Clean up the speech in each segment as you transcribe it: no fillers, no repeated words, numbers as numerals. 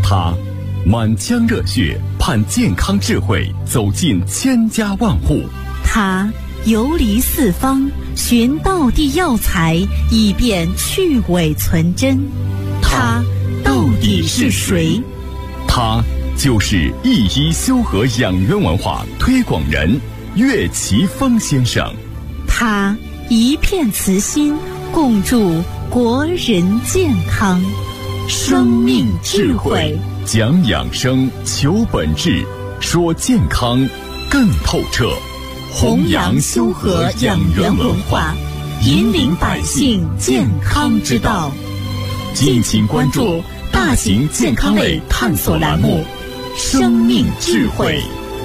他满腔热血盼健康智慧走进千家万户， 他游离四方寻道地药材以便去伪存真，他到底是谁？ 他就是一医修和养元文化推广人岳奇峰先生。 他一片慈心共筑国人健康，生命智慧， 讲养生求本质，说健康更透彻， 弘扬修和养元文化，引领百姓健康之道。 敬请关注大型健康类探索栏目《生命智慧》。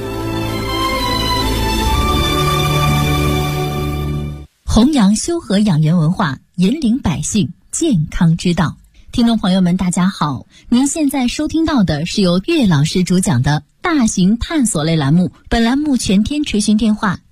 弘扬修和养元文化，引领百姓健康之道。听众朋友们大家好，您现在收听到的是由岳老师主讲的大型探索类栏目，本栏目全天垂询电话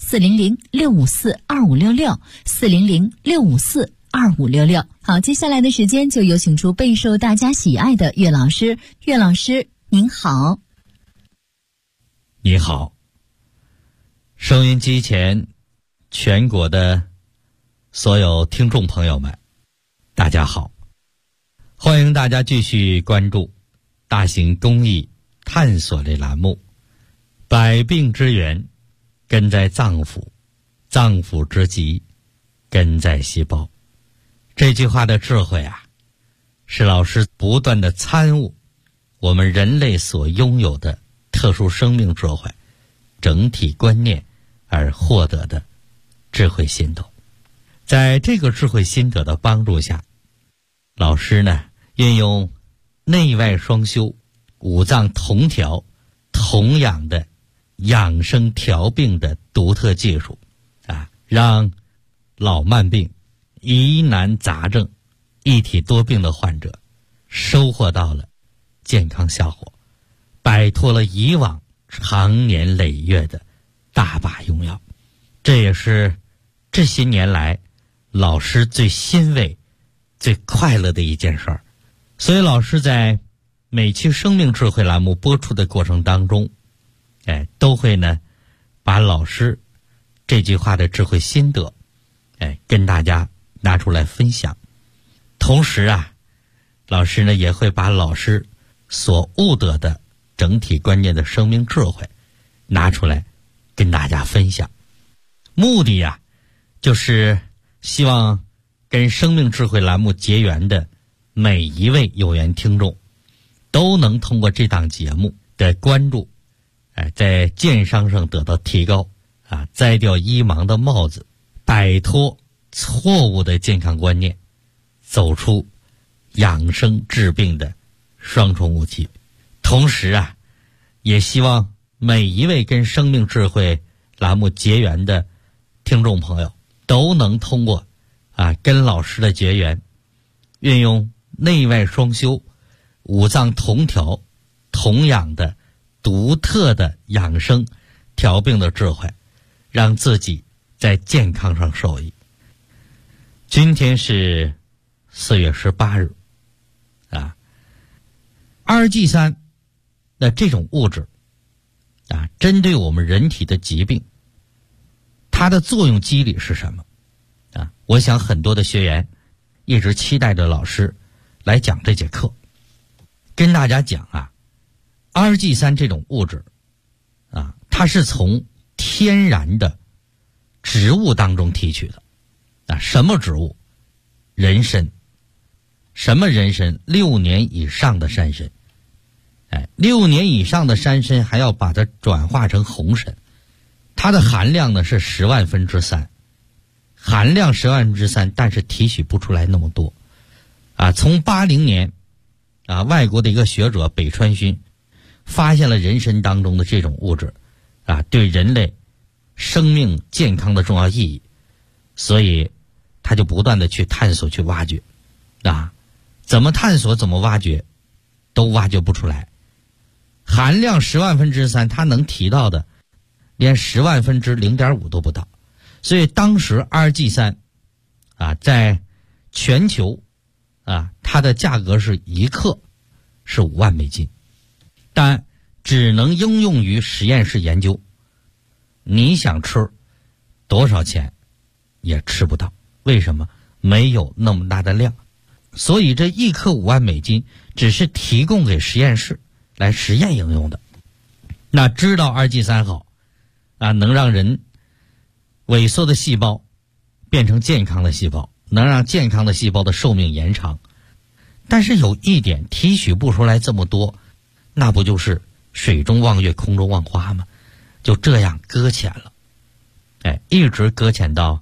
400-654-2566，400-654-2566。好，接下来的时间就有请出备受大家喜爱的岳老师。岳老师您好。 你好，收音机前全国的所有听众朋友们大家好，欢迎大家继续关注大型公益探索类栏目，百病之源根在脏腑，脏腑之疾根在细胞。这句话的智慧啊，是老师不断的参悟我们人类所拥有的特殊生命智慧整体观念而获得的智慧心得。在这个智慧心得的帮助下，老师呢运用内外双修、五脏同调同养的养生调病的独特技术让老慢病、疑难杂症、一体多病的患者收获到了健康效果，摆脱了以往长年累月的大把用药。这也是这些年来老师最欣慰、最快乐的一件事儿。所以老师在每期生命智慧栏目播出的过程当中，都会呢把老师这句话的智慧心得跟大家拿出来分享。同时啊，老师呢也会把老师所悟得的整体观念的生命智慧拿出来跟大家分享。目的啊，就是希望跟生命智慧栏目结缘的每一位有缘听众都能通过这档节目的关注，在健康上得到提高摘掉医盲的帽子，摆脱错误的健康观念，走出养生治病的双重武器。同时啊，也希望每一位跟生命智慧栏目结缘的听众朋友都能通过跟老师的结缘，运用内外双修、五脏同调同养的独特的养生调病的智慧，让自己在健康上受益。今天是4月18日，2G3的这种物质针对我们人体的疾病，它的作用机理是什么我想很多的学员一直期待着老师来讲这节课，跟大家讲2G3这种物质它是从天然的植物当中提取的什么植物？人参。什么人参？6年以上的山参。6年以上的山参还要把它转化成红参，它的含量呢是10万分之3，含量10万分之3，但是提取不出来那么多从80年外国的一个学者北川勋发现了人参当中的这种物质对人类生命健康的重要意义，所以他就不断的去探索去挖掘怎么探索怎么挖掘都挖掘不出来。含量10万分之3，它能提到的连10万分之0.5都不到。所以当时 2G3在全球它的价格是1克是5万美金但只能应用于实验室研究。你想吃多少钱也吃不到，为什么？没有那么大的量。所以这1克5万美金只是提供给实验室来实验应用的。那知道2G3好能让人萎缩的细胞变成健康的细胞，能让健康的细胞的寿命延长。但是有一点提取不出来这么多，那不就是水中望月空中望花吗？就这样搁浅了，一直搁浅到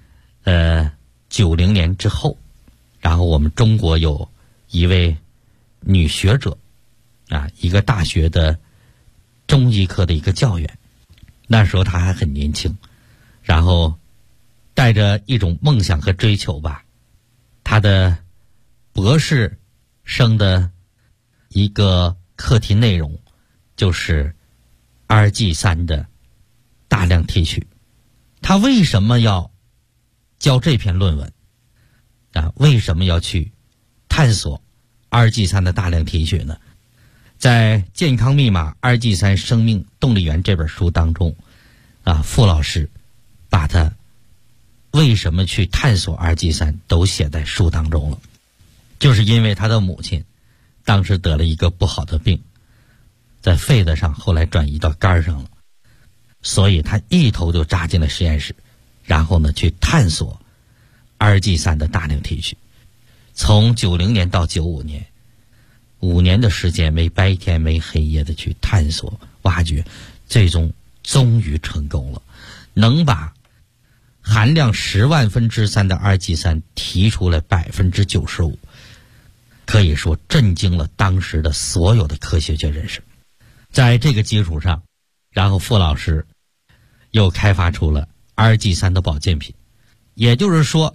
90年之后。然后我们中国有一位女学者一个大学的中医科的一个教员，那时候她还很年轻，然后带着一种梦想和追求吧，她的博士生的一个课题内容就是2G3的大量提取。她为什么要交这篇论文为什么要去探索2G3的大量提取呢？在《健康密码2G3生命动力源》这本书当中傅老师把他为什么去探索2G3都写在书当中了。就是因为他的母亲当时得了一个不好的病，在肺子上，后来转移到肝上了，所以他一头就扎进了实验室，然后呢去探索2G3的大量提取。从90年到95年，5年的时间，没白天没黑夜的去探索挖掘，最终终于成功了，能把含量10万分之3的2G3提出来95%，可以说震惊了当时的所有的科学界人士。在这个基础上，然后傅老师又开发出了2G3的保健品。也就是说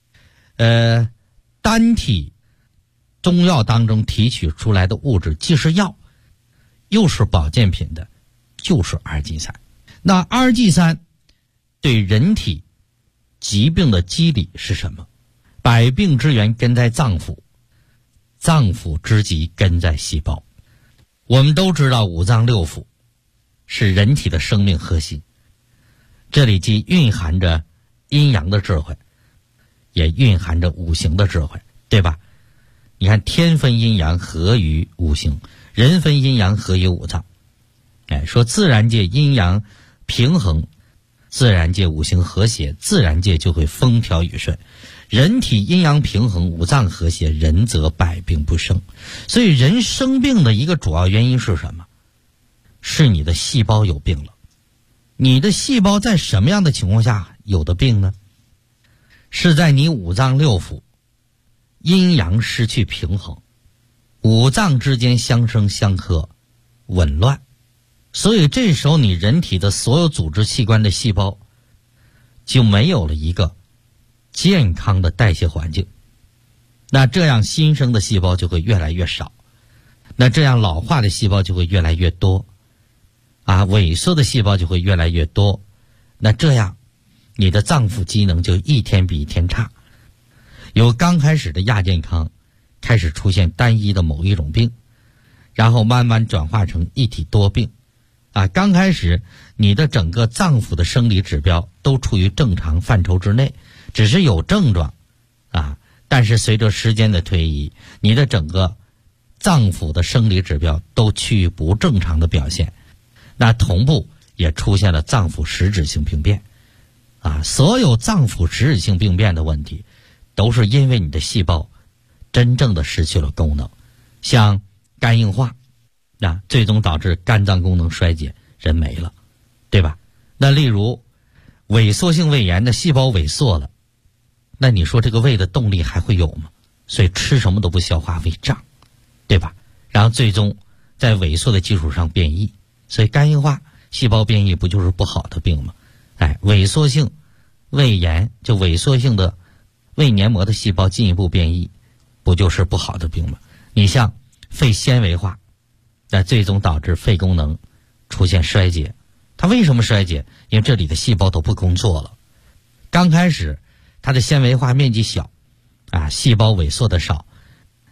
单体中药当中提取出来的物质既是药又是保健品的，就是 2G3。 那 2G3 对人体疾病的机理是什么？百病之源根在脏腑，脏腑之疾根在细胞。我们都知道五脏六腑是人体的生命核心，这里既蕴含着阴阳的智慧，也蕴含着五行的智慧，对吧？你看天分阴阳合于五行，人分阴阳合于五脏。说自然界阴阳平衡，自然界五行和谐，自然界就会风调雨顺。人体阴阳平衡，五脏和谐，人则百病不生。所以人生病的一个主要原因是什么？是你的细胞有病了。你的细胞在什么样的情况下有的病呢？是在你五脏六腑阴阳失去平衡，五脏之间相生相克，紊乱。所以这时候你人体的所有组织器官的细胞就没有了一个健康的代谢环境，那这样新生的细胞就会越来越少，那这样老化的细胞就会越来越多萎缩的细胞就会越来越多，那这样你的脏腑机能就一天比一天差。由刚开始的亚健康开始出现单一的某一种病，然后慢慢转化成一体多病刚开始你的整个脏腑的生理指标都处于正常范畴之内，只是有症状但是随着时间的推移，你的整个脏腑的生理指标都趋于不正常的表现，那同步也出现了脏腑实质性病变所有脏腑实质性病变的问题都是因为你的细胞真正的失去了功能，像肝硬化最终导致肝脏功能衰竭，人没了，对吧？那例如萎缩性胃炎的细胞萎缩了，那你说这个胃的动力还会有吗？所以吃什么都不消化，胃胀，对吧？然后最终在萎缩的基础上变异，所以肝硬化细胞变异不就是不好的病吗？萎缩性胃炎就萎缩性的胃黏膜的细胞进一步变异，不就是不好的病吗？你像肺纤维化，那最终导致肺功能出现衰竭。它为什么衰竭？因为这里的细胞都不工作了。刚开始它的纤维化面积小细胞萎缩的少，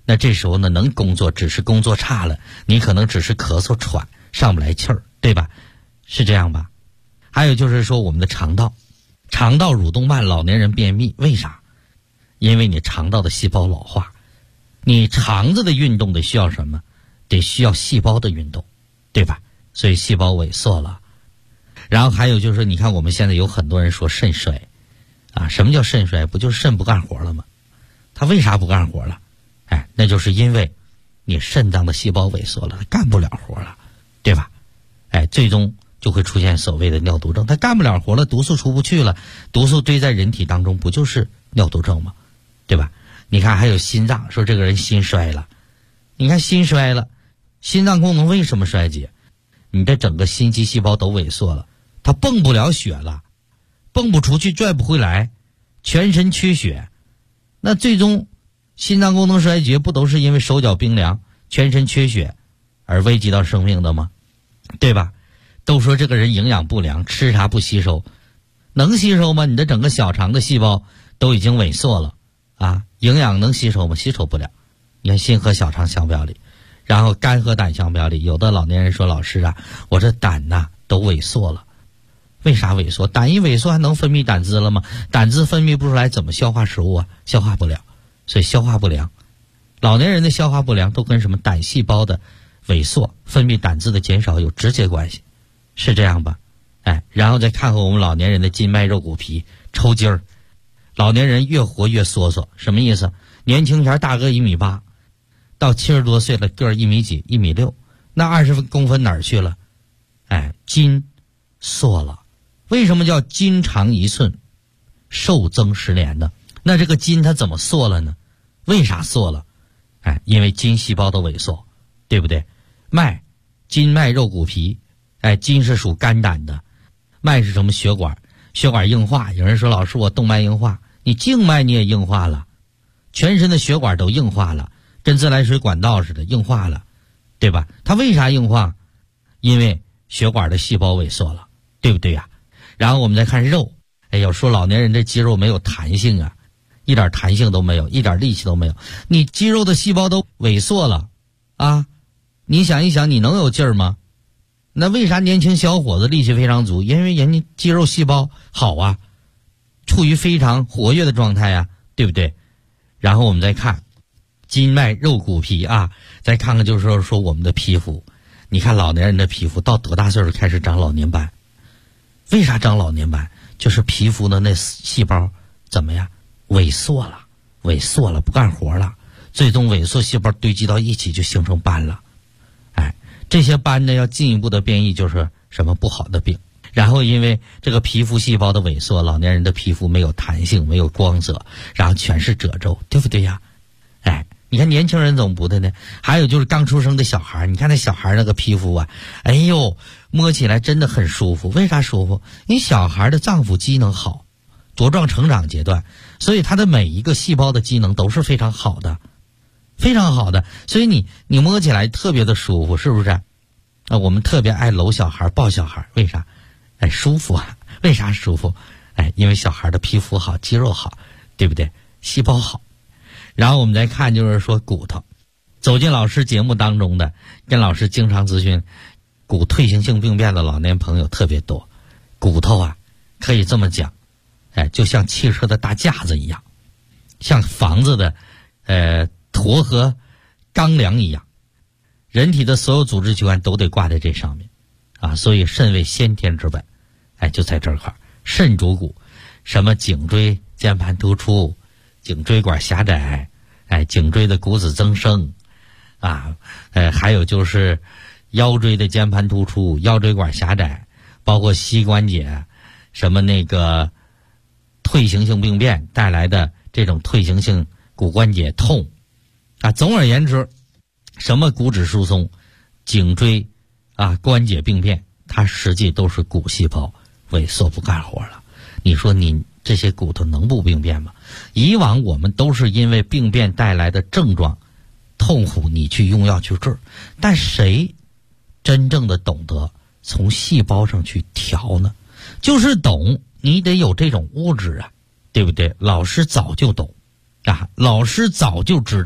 那这时候呢，能工作只是工作差了，你可能只是咳嗽喘，上不来气儿，对吧？是这样吧？还有就是说我们的肠道蠕动慢，老年人便秘，为啥？因为你肠道的细胞老化，你肠子的运动得需要什么？得需要细胞的运动，对吧？所以细胞萎缩了。然后还有就是你看我们现在有很多人说肾衰啊，什么叫肾衰？不就是肾不干活了吗？他为啥不干活了？那就是因为你肾脏的细胞萎缩了，它干不了活了，对吧？最终就会出现所谓的尿毒症，它干不了活了，毒素出不去了，毒素堆在人体当中，不就是尿毒症吗？对吧？你看还有心脏，说这个人心衰了，你看心衰了，心脏功能为什么衰竭？你的整个心肌细胞都萎缩了，它泵不了血了，泵不出去，拽不回来，全身缺血，那最终心脏功能衰竭不都是因为手脚冰凉，全身缺血而危及到生命的吗？对吧？都说这个人营养不良，吃啥不吸收，能吸收吗？你的整个小肠的细胞都已经萎缩了啊，营养能吸收吗？吸收不了。你看心和小肠相表里，然后肝和胆相表里。有的老年人说，老师啊，我这胆呐都萎缩了。为啥萎缩？胆一萎缩还能分泌胆汁了吗？胆汁分泌不出来，怎么消化食物啊？消化不了。所以消化不良，老年人的消化不良都跟什么胆细胞的萎缩、分泌胆汁的减少有直接关系，是这样吧？然后再看看我们老年人的筋脉肉骨皮抽筋儿，老年人越活越缩缩，什么意思？年轻前大个1.8米，到70多岁了个儿1米几、1.6米，那20公分哪儿去了？筋缩了。为什么叫筋长1寸，寿增10年呢？那这个筋它怎么缩了呢？为啥缩了？因为筋细胞的萎缩，对不对？筋脉肉骨皮，筋是属肝胆的，脉是什么？血管，血管硬化。有人说，老师我动脉硬化，你静脉你也硬化了，全身的血管都硬化了，跟自来水管道似的硬化了，对吧？它为啥硬化？因为血管的细胞萎缩了，对不对呀？然后我们再看肉，有说老年人这肌肉没有弹性啊，一点弹性都没有，一点力气都没有。你肌肉的细胞都萎缩了啊，你想一想，你能有劲儿吗？那为啥年轻小伙子力气非常足？因为人家肌肉细胞好啊，处于非常活跃的状态啊，对不对？然后我们再看筋脉肉骨皮啊，再看看就是说我们的皮肤。你看老年人的皮肤到多大岁数开始长老年斑？为啥长老年斑？就是皮肤的那细胞怎么样？萎缩了，不干活了，最终萎缩细胞堆积到一起就形成斑了。这些斑呢要进一步的变异，就是什么不好的病。然后因为这个皮肤细胞的萎缩，老年人的皮肤没有弹性，没有光泽，然后全是褶皱，对不对呀？你看年轻人怎么不的呢？还有就是刚出生的小孩，你看那小孩那个皮肤啊，哎呦，摸起来真的很舒服。为啥舒服？因为小孩的脏腑机能好，茁壮成长阶段，所以他的每一个细胞的机能都是非常好的，非常好的，所以你摸起来特别的舒服，是不是？我们特别爱搂小孩抱小孩，为啥？舒服啊。为啥舒服？因为小孩的皮肤好，肌肉好，对不对？细胞好。然后我们再看就是说骨头，走进老师节目当中的，跟老师经常咨询骨退行性病变的老年朋友特别多。骨头啊，可以这么讲，就像汽车的大架子一样，像房子的坨和钢梁一样，人体的所有组织器官都得挂在这上面啊。所以肾为先天之本，就在这块儿。肾主骨，什么颈椎间盘突出，颈椎管狭窄，颈椎的骨质增生啊，还有就是腰椎的间盘突出，腰椎管狭窄，包括膝关节，什么那个退行性病变带来的这种退行性骨关节痛啊。总而言之，什么骨质疏松、颈椎啊关节病变，它实际都是骨细胞萎缩不干活了。你说你这些骨头能不病变吗？以往我们都是因为病变带来的症状痛苦，你去用药去治，但谁真正的懂得从细胞上去调呢？就是懂，你得有这种物质啊，对不对？老师早就懂啊，老师早就知道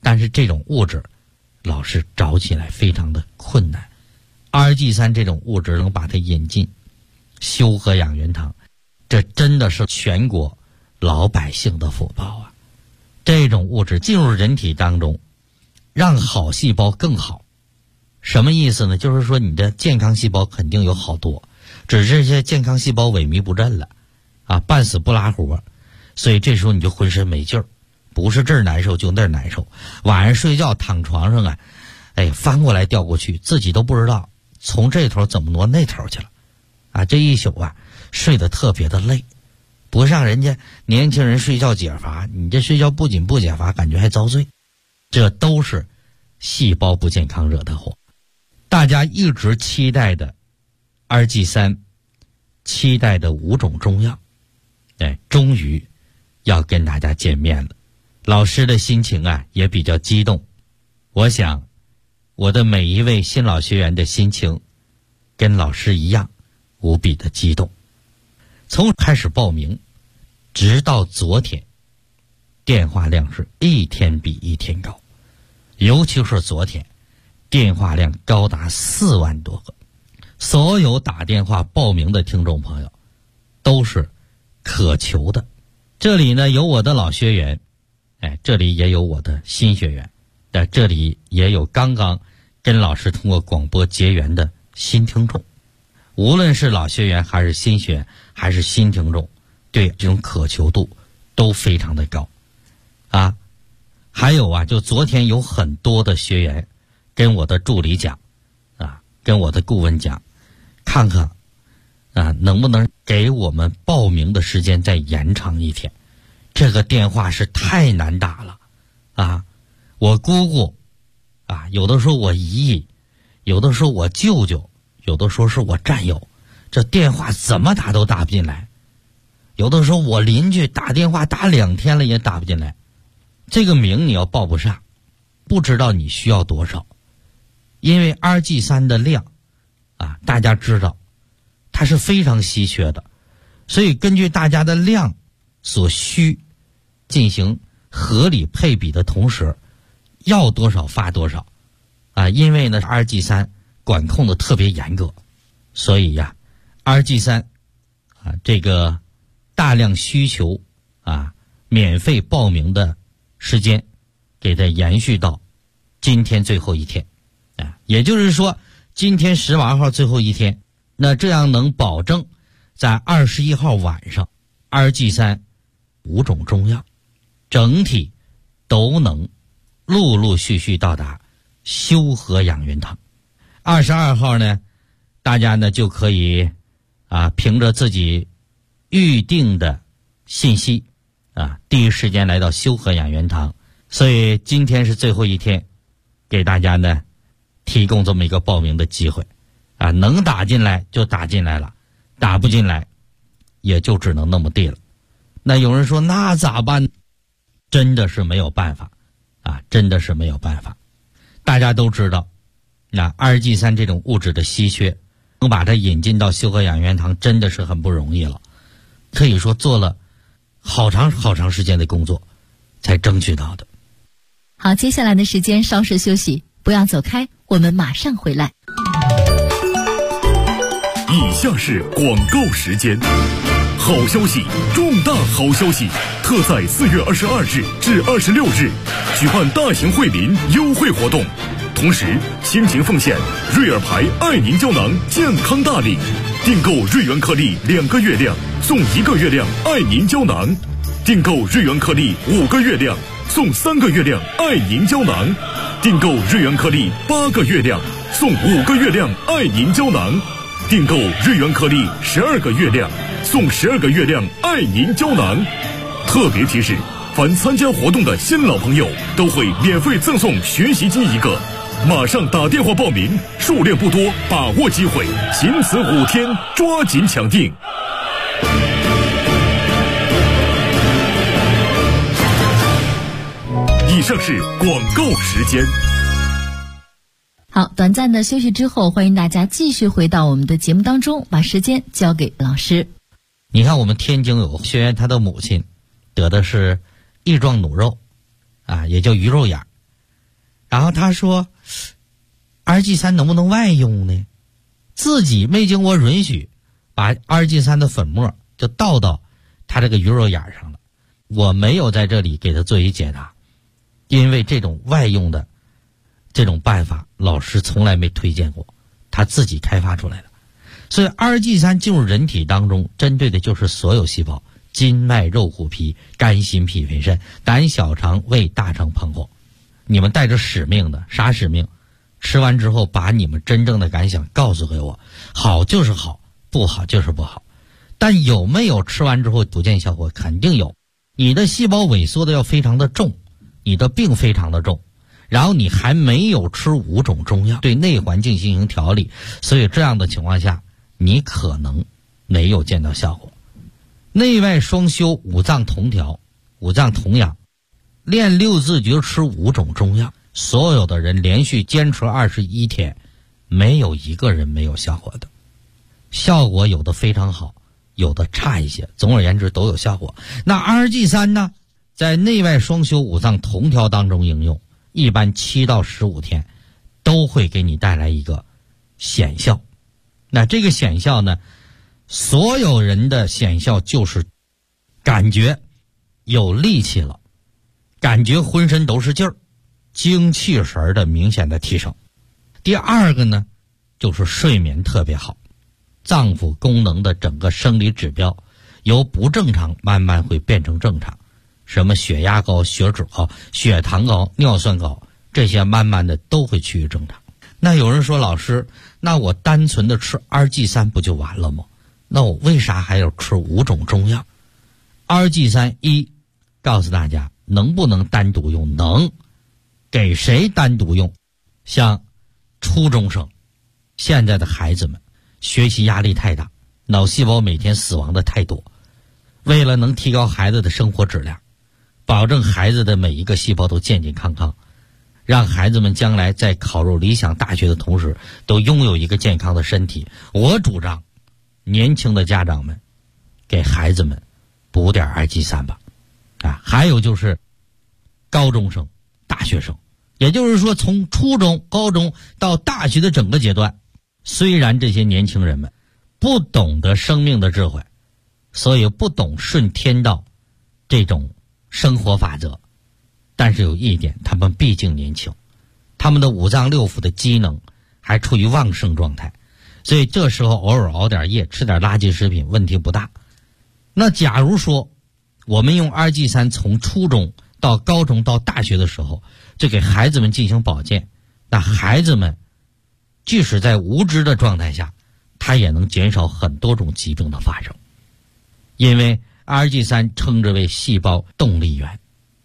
但是这种物质老是找起来非常的困难。RG3这种物质能把它引进修和养元堂，这真的是全国老百姓的福报啊！这种物质进入人体当中，让好细胞更好。什么意思呢？就是说你的健康细胞肯定有好多，只是这些健康细胞萎靡不振了啊，半死不拉活，所以这时候你就浑身没劲儿，不是这儿难受就那儿难受。晚上睡觉躺床上啊，翻过来调过去，自己都不知道从这头怎么挪那头去了啊！这一宿啊，睡得特别的累，不像人家年轻人睡觉解乏，你这睡觉不仅不解乏，感觉还遭罪。这都是细胞不健康惹的祸。大家一直期待的 RG3， 期待的5种中药，终于要跟大家见面了。老师的心情啊也比较激动，我想我的每一位新老学员的心情跟老师一样无比的激动。从开始报名直到昨天，电话量是一天比一天高，尤其是昨天电话量高达4万多个。所有打电话报名的听众朋友都是渴求的。这里呢有我的老学员，这里也有我的新学员，这里也有刚刚跟老师通过广播结缘的新听众。无论是老学员还是新学员还是新听众，对这种渴求度都非常的高啊。还有啊，就昨天有很多的学员跟我的助理讲啊，跟我的顾问讲，看看啊能不能给我们报名的时间再延长一天。这个电话是太难打了啊！我姑姑啊，有的时候我姨姨，有的时候我舅舅，有的时候是我战友，这电话怎么打都打不进来。有的时候我邻居打电话打2天了也打不进来。这个名你要报不上，不知道你需要多少。因为 RG3 的量啊，大家知道它是非常稀缺的，所以根据大家的量所需进行合理配比的同时，要多少发多少啊！因为呢 RG3 管控的特别严格，所以呀 RG3 啊这个大量需求啊免费报名的时间给它延续到今天最后一天啊，也就是说今天18号最后一天，那这样能保证在21号晚上 RG3 5种中药整体都能陆陆续续到达修和养元堂。22号呢，大家呢就可以啊凭着自己预定的信息啊第一时间来到修和养元堂。所以今天是最后一天，给大家呢提供这么一个报名的机会啊，能打进来就打进来了，打不进来也就只能那么地了。那有人说那咋办？真的是没有办法啊，真的是没有办法。大家都知道那 RG3 这种物质的稀缺，能把它引进到修和养元堂真的是很不容易了，可以说做了好长时间的工作才争取到的。 好，接下来的时间稍事休息，不要走开，我们马上回来。 以下是广告时间。好消息，重大好消息！特在4月22日至26日举办大型惠民优惠活动，同时倾情奉献瑞尔牌爱您胶囊健康大礼，订购瑞元颗粒2个月量送1个月量爱您胶囊，订购瑞元颗粒5个月量送3个月量爱您胶囊，订购瑞元颗粒8个月量送5个月量爱您胶囊，订购瑞元颗粒12个月量送12个月亮爱您胶囊。特别提示，凡参加活动的新老朋友都会免费赠送学习机1个，马上打电话报名，数量不多，把握机会，仅此5天，抓紧抢订。以上是广告时间。 好，短暂的休息之后，欢迎大家继续回到我们的节目当中，把时间交给老师。 你看我们天津有学员，他的母亲得的是翼状弩肉啊，也叫鱼肉眼， 然后他说 RG3 能不能外用呢？自己没经过允许，把 RG3 的粉末就倒到他这个鱼肉眼上了。我没有在这里给他做一解答，因为这种外用的这种办法老师从来没推荐过，他自己开发出来的。所以 RG3 进入人体当中，针对的就是所有细胞，筋脉肉骨皮、肝心脾肺肾、胆小肠胃大肠膀胱。你们带着使命的，啥使命？吃完之后把你们真正的感想告诉给我，好就是好，不好就是不好。但有没有吃完之后不见效果？肯定有。你的细胞萎缩的要非常的重，你的病非常的重，然后你还没有吃5种中药对内环境进行调理，所以这样的情况下你可能没有见到效果。内外双修，五脏同调，五脏同养，练6字诀，吃5种中药，所有的人连续坚持21天，没有一个人没有效果的。效果有的非常好，有的差一些，总而言之都有效果。那 RG3 呢，在内外双修五脏同调当中应用，一般7到15天都会给你带来一个显效。那这个显效呢，所有人的显效就是感觉有力气了，感觉浑身都是劲儿，精气神的明显的提升。第二个呢，就是睡眠特别好，脏腑功能的整个生理指标由不正常慢慢会变成正常，什么血压高、血脂高、血糖高、尿酸高，这些慢慢的都会趋于正常。那有人说，老师，那我单纯的吃 RG3 不就完了吗？那我为啥还要吃5种中药？ RG3 告诉大家能不能单独用，能。给谁单独用？像初中生，现在的孩子们学习压力太大，脑细胞每天死亡的太多，为了能提高孩子的生活质量，保证孩子的每一个细胞都健健康康，让孩子们将来在考入理想大学的同时都拥有一个健康的身体，我主张年轻的家长们给孩子们补点 RG3 吧。还有就是高中生、大学生，也就是说从初中、高中到大学的整个阶段，虽然这些年轻人们不懂得生命的智慧，所以不懂顺天道这种生活法则，但是有一点，他们毕竟年轻，他们的五脏六腑的机能还处于旺盛状态，所以这时候偶尔熬点夜，吃点垃圾食品问题不大。那假如说我们用 RG3 从初中到高中到大学的时候，就给孩子们进行保健，那孩子们即使在无知的状态下，他也能减少很多种疾病的发生。因为 RG3 称之为细胞动力源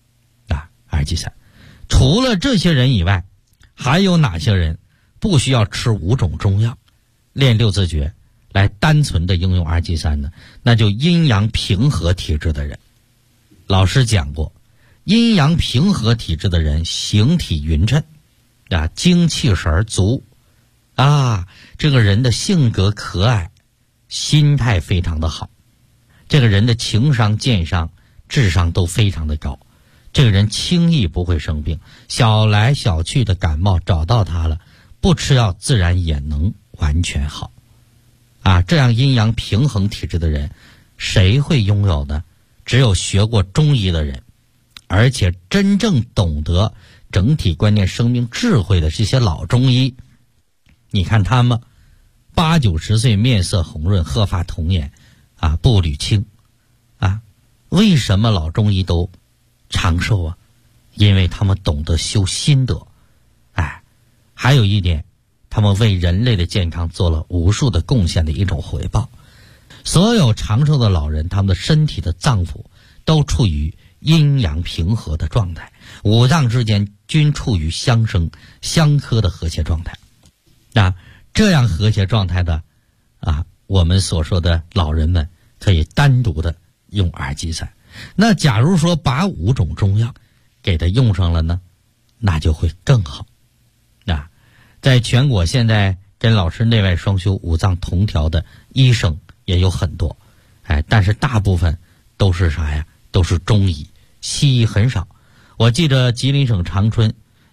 RG3。除了这些人以外，还有哪些人不需要吃5种中药，练6字诀来单纯的应用 RG3 呢？那就阴阳平和体质的人。老师讲过，阴阳平和体质的人形体匀称精气神足这个人的性格可爱，心态非常的好，这个人的情商、健商、智商都非常的高，这个人轻易不会生病，小来小去的感冒找到他了，不吃药自然也能完全好这样阴阳平衡体质的人谁会拥有呢？只有学过中医的人，而且真正懂得整体观念、生命智慧的这些老中医。你看他们80、90岁面色红润，鹤发童颜步履轻为什么老中医都长寿因为他们懂得修心德还有一点，他们为人类的健康做了无数的贡献的一种回报。所有长寿的老人，他们的身体的脏腑都处于阴阳平和的状态，五脏之间均处于相生相克的和谐状态这样和谐状态的我们所说的老人们可以单独的用 RG3。那假如说把5种中药给他用上了呢，那就会更好在全国现在跟老师内外双修五脏同调的医生也有很多但是大部分都是啥呀？都是中医，西医很少。我记得吉林省长春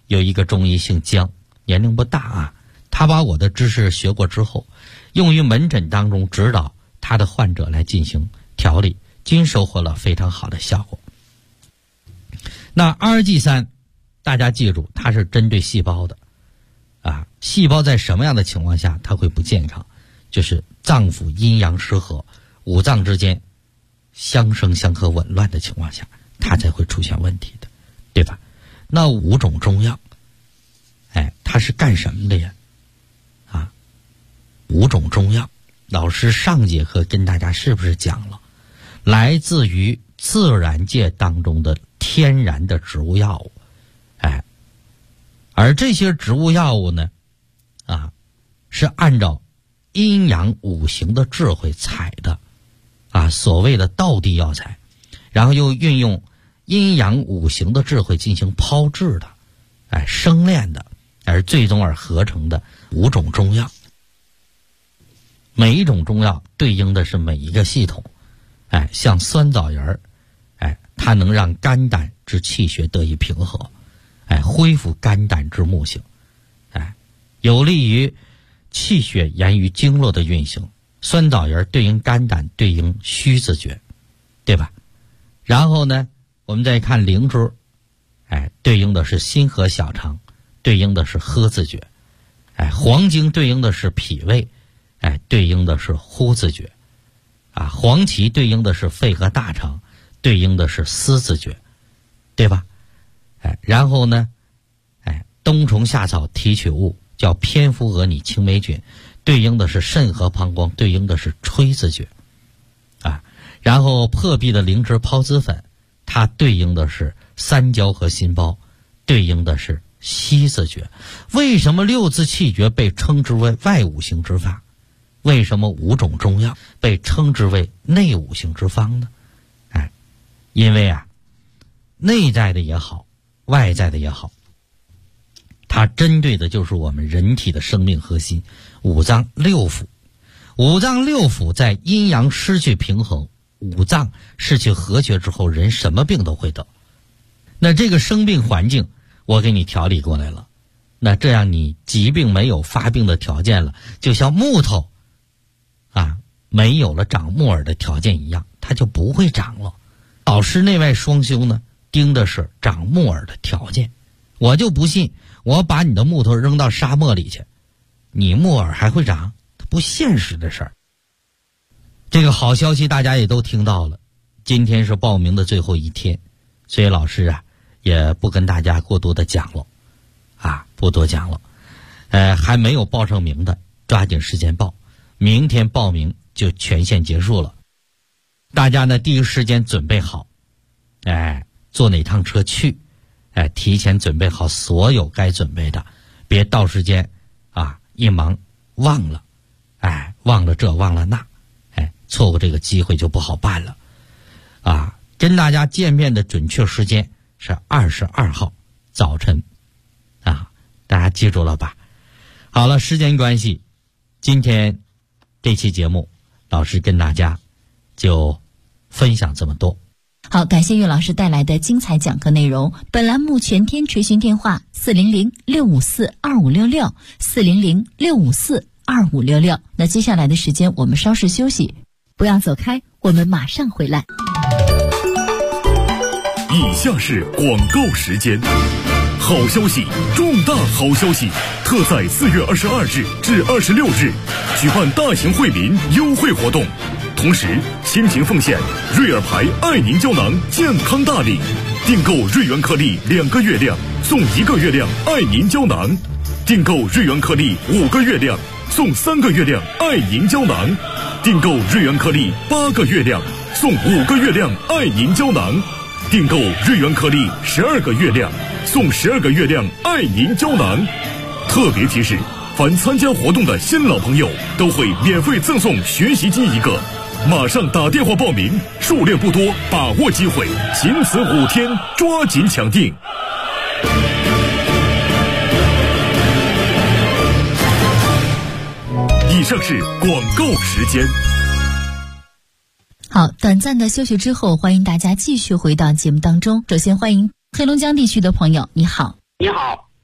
有一个中医姓姜，年龄不大啊，他把我的知识学过之后，用于门诊当中指导他的患者来进行调理，均收获了非常好的效果。那 RG3 大家记住，它是针对细胞的啊，细胞在什么样的情况下它会不健康？就是脏腑阴阳失和，五脏之间相生相克紊乱的情况下，它才会出现问题的，对吧？那5种中药，它是干什么的呀？5种中药，老师上节课跟大家是不是讲了，来自于自然界当中的天然的植物药物，而这些植物药物呢，是按照阴阳五行的智慧采的，所谓的道地药材，然后又运用阴阳五行的智慧进行炮制的，生炼的，而最终而合成的5种中药。每一种中药对应的是每一个系统，像酸枣仁它能让肝胆之气血得以平和，恢复肝胆之木性，有利于气血沿于经络的运行。酸枣仁对应肝胆，对应虚字诀，对吧？然后呢，我们再看灵芝，对应的是心和小肠，对应的是呵字诀，黄精对应的是脾胃，对应的是呼字诀，黄芪对应的是肺和大肠，对应的是思字诀，对吧？然后呢，冬虫夏草提取物叫蝙蝠蛾拟青霉菌，对应的是肾和膀胱，对应的是吹字诀，然后破壁的灵芝孢子粉，它对应的是三焦和心包，对应的是息字诀。为什么6字气诀被称之为外五行之法？为什么5种中药被称之为内五行之方呢？因为内在的也好，外在的也好，它针对的就是我们人体的生命核心五脏六腑。五脏六腑在阴阳失去平衡，五脏失去和谐之后，人什么病都会得。那这个生病环境我给你调理过来了，那这样你疾病没有发病的条件了，就像木头没有了长木耳的条件一样，它就不会长了。老师内外双修呢，盯的是长木耳的条件。我就不信我把你的木头扔到沙漠里去，你木耳还会长？它不现实的事儿。这个好消息大家也都听到了，今天是报名的最后一天，所以老师也不跟大家过多的讲了不多讲了。还没有报上名的抓紧时间报，明天报名就全线结束了。大家呢第一时间准备好，坐哪趟车去，提前准备好所有该准备的，别到时间一忙忘了，忘了这忘了那，错过这个机会就不好办了。跟大家见面的准确时间是22号早晨，大家记住了吧？好了，时间关系，今天这期节目老师跟大家就分享这么多。 好，感谢岳老师带来的精彩讲课内容。本栏目全天垂询电话400-654-2566 400-654-2566。那接下来的时间我们稍事休息，不要走开，我们马上回来。 以下是广告时间。好消息，重大好消息！特在4月22日至26日举办大型惠民优惠活动，同时亲情奉献瑞尔牌爱宁胶囊健康大礼，订购瑞元颗粒2个月量送1个月量爱宁胶囊，订购瑞元颗粒5个月量送3个月量爱宁胶囊，订购瑞元颗粒8个月量送5个月量爱宁胶囊，订购瑞元颗粒12个月量送12个月亮爱宁胶囊。特别提示，凡参加活动的新老朋友都会免费赠送学习机1个，马上打电话报名，数量不多，把握机会，仅此5天，抓紧抢订。以上是广告时间。 好，短暂的休息之后，欢迎大家继续回到节目当中。首先欢迎黑龙江地区的朋友，你好。 你好，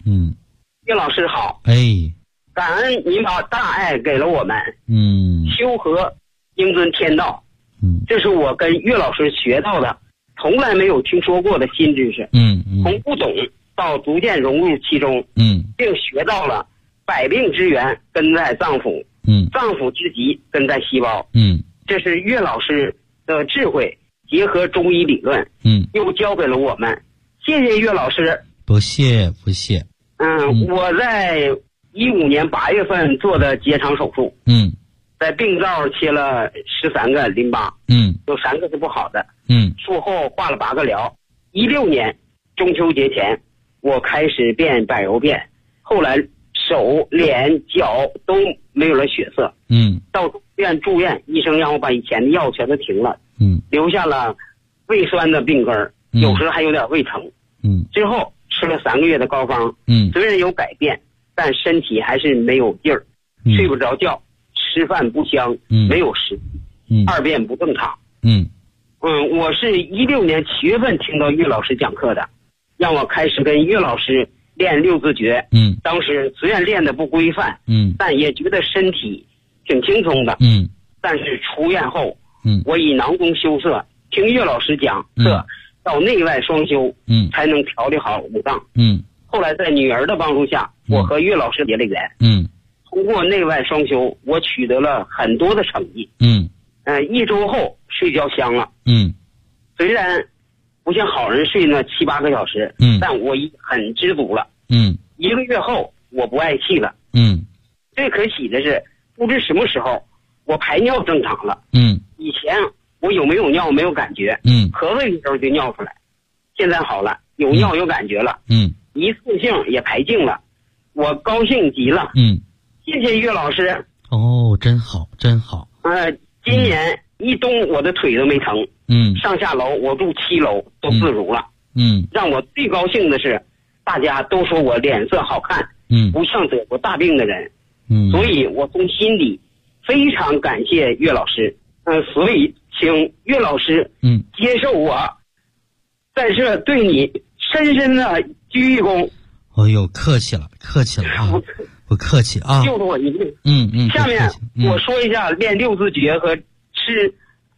岳老师好。 哎， 感恩您把大爱给了我们。修和应遵天道。这是我跟岳老师学到的，从来没有听说过的新知识。从不懂到逐渐融入其中。并学到了百病之源根在脏腑，脏腑之疾根在细胞。这是岳老师的智慧结合中医理论，又教给了我们。谢谢岳老师。 不谢不谢。 我在15年8月份做的结肠手术。在病灶切了13个淋巴。有3个是不好的。术后化了8个疗。16年中秋节前，我开始变柏油便，后来手、脸、脚都没有了血色。到住院，医生让我把以前的药全都停了。留下了胃酸的病根儿，有时还有点胃疼。之后吃了3个月的膏方。虽然有改变，但身体还是没有劲儿，睡不着觉，吃饭不香，没有食欲，二便不正常。我是16年7月份听到岳老师讲课的，让我开始跟岳老师练6字诀。当时虽然练得不规范，但也觉得身体挺轻松的。但是出院后，我以囊中羞涩，听岳老师讲课，到内外双修，才能调理好五脏。后来在女儿的帮助下，我和岳老师结了缘。通过内外双修，我取得了很多的成绩。1周后睡觉香了。虽然不像好人睡那7、8个小时，但我已很知足了。1个月后，我不爱气了。最可喜的是，不知什么时候我排尿正常了。以前我有没有尿没有感觉，咳嗽一声就尿出来，现在好了，有尿有感觉了。一次性也排净了，我高兴极了。谢谢岳老师。 哦，真好真好。 今年一冬我的腿都没疼。上下楼我住7楼都自如了。让我最高兴的是，大家都说我脸色好看，不像得过大病的人。所以我从心里非常感谢岳老师。所以请岳老师接受我在这对你深深的鞠一躬。 哎呦，客气了客气了啊，不客气啊， 救了我一命。下面我说一下练6字诀和吃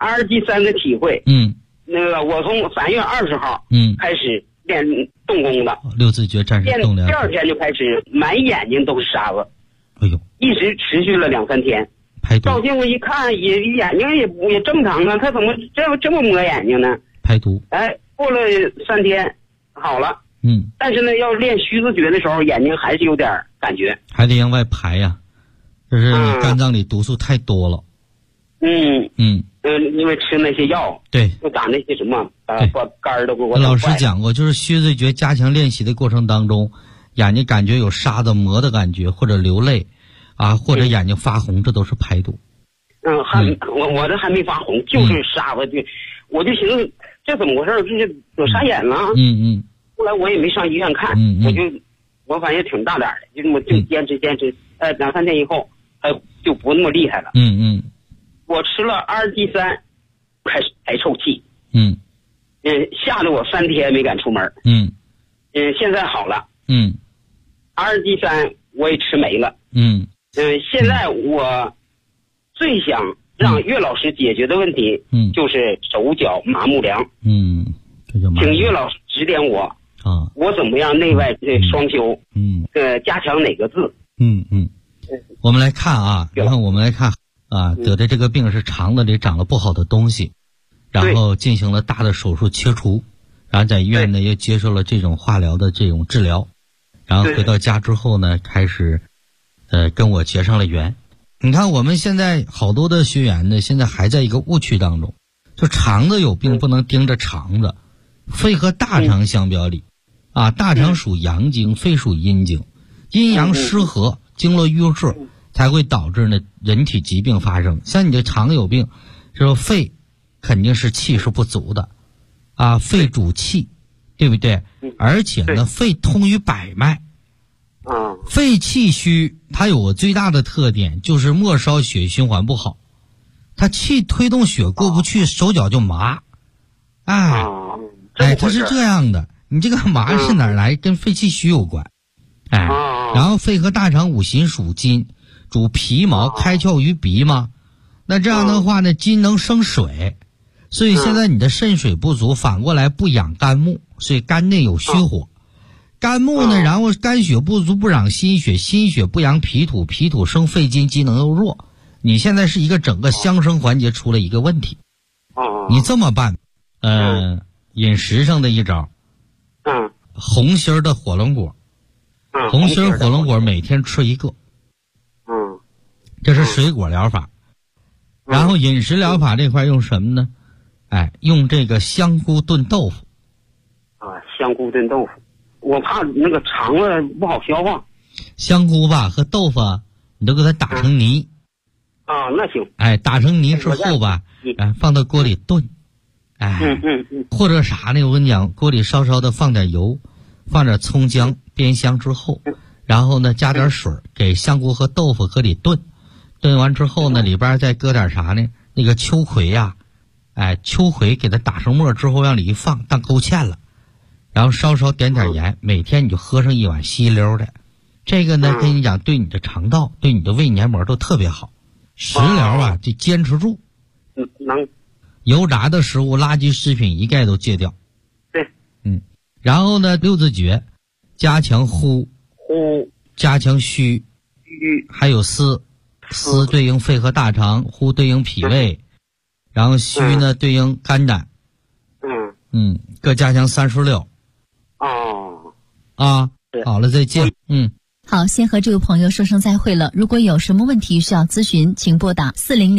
RG3的体会。我从3月20号开始练动功的 6字诀战士动量， 第2天就开始满眼睛都是沙子。 哎呦， 一直持续了2、3天。 排毒。 照镜子一看，眼睛也正常啊，他怎么这么磨眼睛呢？ 排毒。 过了3天好了。但是呢，要练虚字诀的时候，眼睛还是有点感觉， 还得往外排呀，就是肝脏里毒素太多了。 因为吃那些药， 对， 又打那些什么，把肝儿都给我。 老师讲过，就是虚字诀加强练习的过程当中，眼睛感觉有沙子磨的感觉，或者流泪，或者眼睛发红，这都是排毒。 我这还没发红，就是沙子，我就寻思这怎么回事？这是有沙眼了。后来我也没上医院看，我反正挺大胆的，就坚持坚持，2、3天以后，就不那么厉害了。我吃了RG3，开始排臭气。吓得我3天没敢出门。现在好了。RG3我也吃没了。现在我最想让岳老师解决的问题，就是手脚麻木凉。请岳老师指点我。我怎么样内外双修？加强哪个字？ 我们来看啊，然后我们来看得的这个病是肠子里长了不好的东西，然后进行了大的手术切除，然后在医院呢又接受了这种化疗的这种治疗，然后回到家之后呢，开始跟我结上了缘。你看我们现在好多的学员呢，现在还在一个误区当中，就肠子有病不能盯着肠子，肺和大肠相表里。大肠属阳经，肺属阴经，阴阳失和，经络瘀滞，才会导致呢人体疾病发生。像你这肠有病，就是肺肯定是气是不足的，肺主气，对不对？而且呢，肺通于百脉。肺气虚，它有个最大的特点就是末梢血循环不好，它气推动血过不去，手脚就麻。它是这样的。你这个麻是哪儿来？跟肺气虚有关。 哎，然后肺和大肠五行属金，主皮毛，开窍于鼻嘛。那这样的话呢，金能生水，所以现在你的肾水不足，反过来不养肝木，所以肝内有虚火。肝木呢，然后肝血不足不养心血，心血不养脾土，脾土生肺金，机能又弱。你现在是一个整个相生环节出了一个问题。你这么办，饮食上的一招，红心的火龙果，红心火龙果每天吃一个，这是水果疗法。然后饮食疗法这块用什么呢？用这个香菇炖豆腐。 香菇炖豆腐，我怕那个肠子不好消化。 香菇吧和豆腐你都给它打成泥。 那行。 打成泥之后吧，放到锅里炖。或者啥呢？我跟你讲，锅里稍稍的放点油，放点葱姜，煸香之后，然后呢加点水，给香菇和豆腐搁里炖。炖完之后呢，里边再搁点啥呢？那个秋葵呀，秋葵给它打成沫之后，往里一放，当勾芡了，然后稍稍点点盐，每天你就喝上一碗稀溜的。这个呢，跟你讲，对你的肠道、对你的胃黏膜都特别好。食疗得坚持住。 能。 油炸的食物、垃圾食品一概都戒掉。 对。 然后呢，六字诀，加强呼，加强虚，还有思。思对应肺和大肠，呼对应脾胃，然后虚呢对应肝胆。各加强36。好了，再见。 好，先和这位朋友说声再会了。如果有什么问题需要咨询，请拨打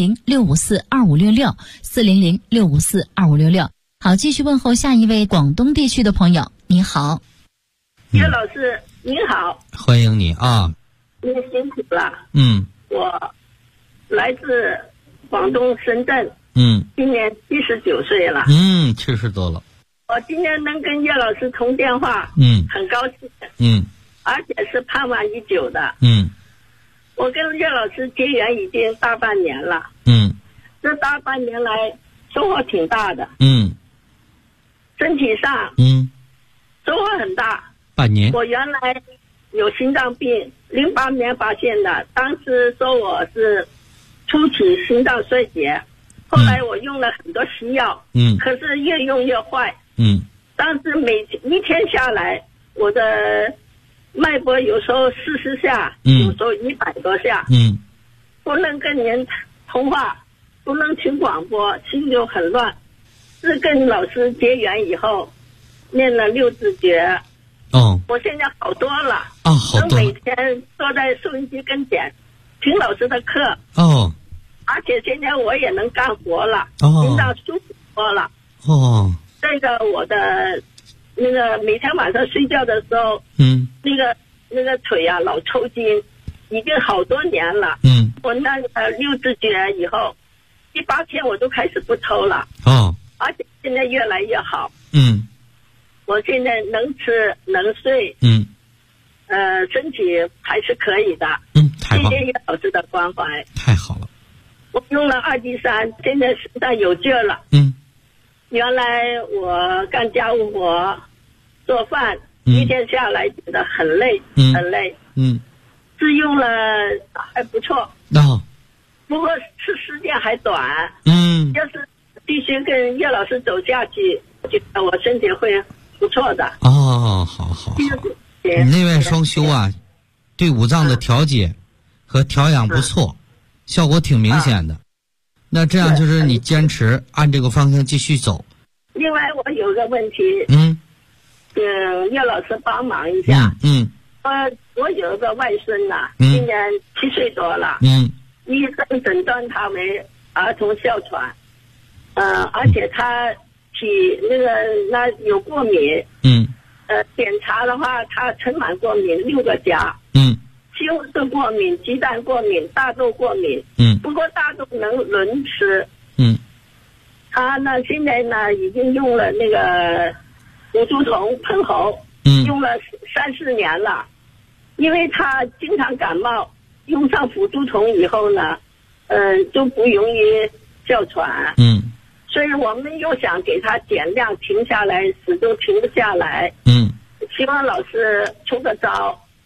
400-654-2566，400-654-2566。好，继续问候下一位广东地区的朋友。你好， 叶老师，您好， 欢迎你啊！ 您辛苦了。我来自广东深圳。今年79岁了。 70多了。 我今天能跟叶老师通电话，很高兴。而且是盼望已久的。我跟叶老师结缘已经大半年了。这大半年来收获挺大的。身体上收获很大。 半年。 我原来有心脏病，08年发现的，当时说我是初期心脏衰竭，后来我用了很多西药，可是越用越坏。当时每一天下来，我的脉搏有时候40下，有时候100多下。不能跟您通话，不能听广播，心就很乱。是跟老师结缘以后，念了6字诀。我现在好多了。 好多了。 每天坐在收音机跟前听老师的课。而且现在我也能干活了。心脏舒服多了。这个我的那个每天晚上睡觉的时候，那个腿啊老抽筋，已经好多年了。我那个6字诀以后，第8天我都开始不抽了。而且现在越来越好。我现在能吃能睡。身体还是可以的。 太好了。 谢谢叶老师的关怀。 太好了。 我用了2剂3，现在身上有劲儿了。原来我干家务活、做饭，一天下来觉得很累，很累。试用了还不错。不过是时间还短。要是继续跟叶老师走下去，觉得我身体会不错的。 好。你内外双修对五脏的调节和调养不错，效果挺明显的。那这样就是你坚持按这个方向继续走。 另外我有个问题，叶老师帮忙一下。我有一个外孙呐，今年7岁多了。医生诊断他为儿童哮喘。而且他那有过敏。检查的话，他尘螨过敏6个加。西红柿过敏、鸡蛋过敏、大豆过敏。不过大豆能轮吃。他呢现在呢已经用了那个辅助酮喷喉，用了3-4年了。因为他经常感冒，用上辅助酮以后呢，就不容易哮喘。所以我们又想给他减量，停下来始终停不下来。希望老师出个招，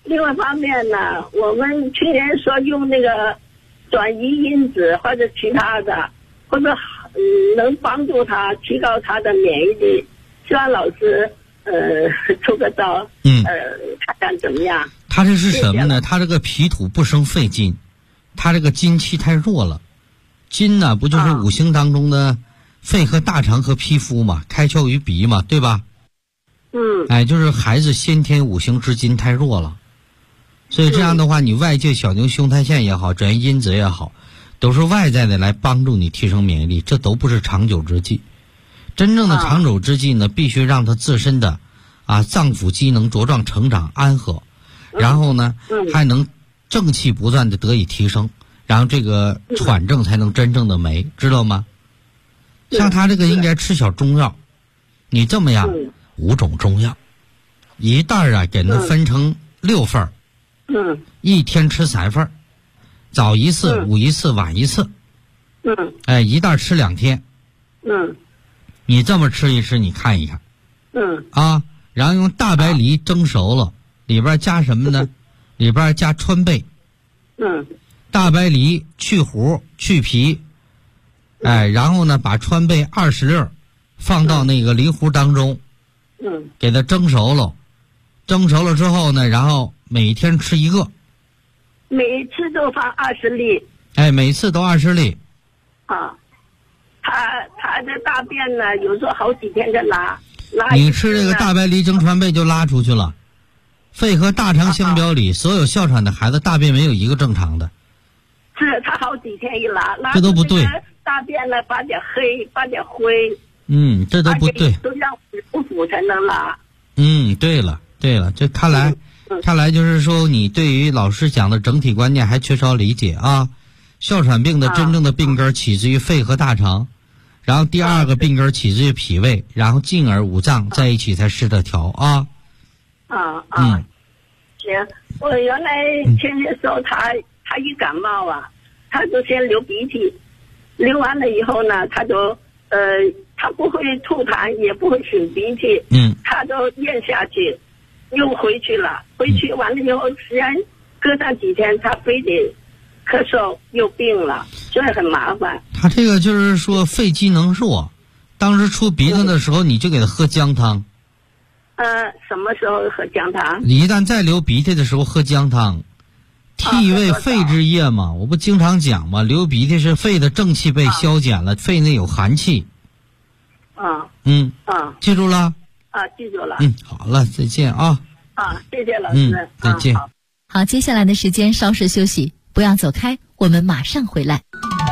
另外方面呢，我们去年说用那个转移因子或者其他的，或者能帮助他提高他的免疫力，希望老师出个招，看看怎么样。 他这是什么呢？他这个脾土不生肺金，他这个金气太弱了。金呢，不就是五行当中的肺和大肠和皮肤嘛，开窍于鼻嘛，对吧？就是孩子先天五行之金太弱了，所以这样的话，你外界小牛胸胎线也好，转移因子也好，都是外在的来帮助你提升免疫力，这都不是长久之计。真正的长久之计呢，必须让他自身的脏腑机能茁壮成长安和，然后呢还能正气不断的得以提升，然后这个喘症才能真正的没，知道吗？像他这个应该吃小中药，你这么样5种中药，一袋给他分成6份，一天吃3份，早一次，午一次，晚一次，一袋吃2天，你这么吃一吃，你看一看，然后用大白梨蒸熟了，里边加什么呢？里边加川贝，大白梨去核去皮，然后呢把川贝20粒放到那个梨核当中，给它蒸熟了，蒸熟了之后呢，然后每天吃1个， 每次都放20粒， 每次都20粒。 他的大便呢，有时候好几天就拉。 你吃这个大白梨蒸川贝就拉出去了。肺和大肠相表里，所有哮喘的孩子大便没有一个正常的。 是他好几天一拉， 这都不对。 大便呢，把点黑，把点灰。 这都不对。 都要不腐才能拉。 对了，这看来就是说，你对于老师讲的整体观念还缺少理解啊。哮喘病的真正的病根起自于肺和大肠，然后第2个病根起自于脾胃，然后进而5脏在一起才失得调啊。 行，我原来前些时候他一感冒他就先流鼻涕，流完了以后呢，他就他不会吐痰，也不会擤鼻涕，他都咽下去，又回去了，回去完了以后，虽然隔上几天，他非得咳嗽又病了，所以很麻烦。 他这个就是说肺机能弱，当时出鼻子的时候，你就给他喝姜汤。 什么时候喝姜汤？ 你一旦再流鼻涕的时候喝姜汤，涕为肺之液嘛，我不经常讲嘛，流鼻涕是肺的正气被消减了，肺内有寒气。记住了？ 记住了。 好了，再见啊。 谢谢老师。 再见。 好，接下来的时间稍事休息，不要走开，我们马上回来。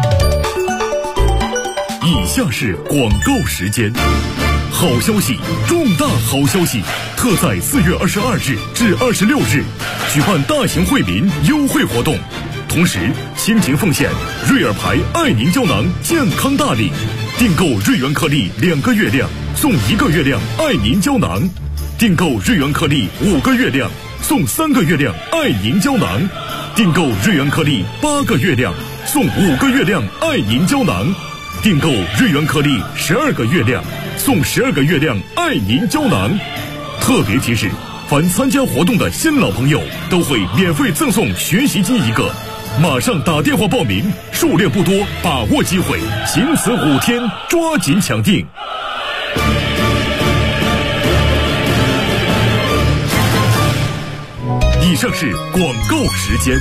以下是广告时间。好消息，重大好消息！特在4月22日至26日举办大型惠民优惠活动，同时亲情奉献瑞尔牌爱凝胶囊健康大礼，订购瑞元颗粒2个月亮送1个月亮爱凝胶囊，订购瑞元颗粒5个月亮送3个月亮爱凝胶囊，订购瑞元颗粒8个月亮送5个月亮爱凝胶囊，订购瑞元颗粒12个月亮送12个月亮爱凝胶囊。特别提示，凡参加活动的新老朋友都会免费赠送学习机1个，马上打电话报名，数量不多，把握机会，仅此5天，抓紧抢订。以上是广告时间。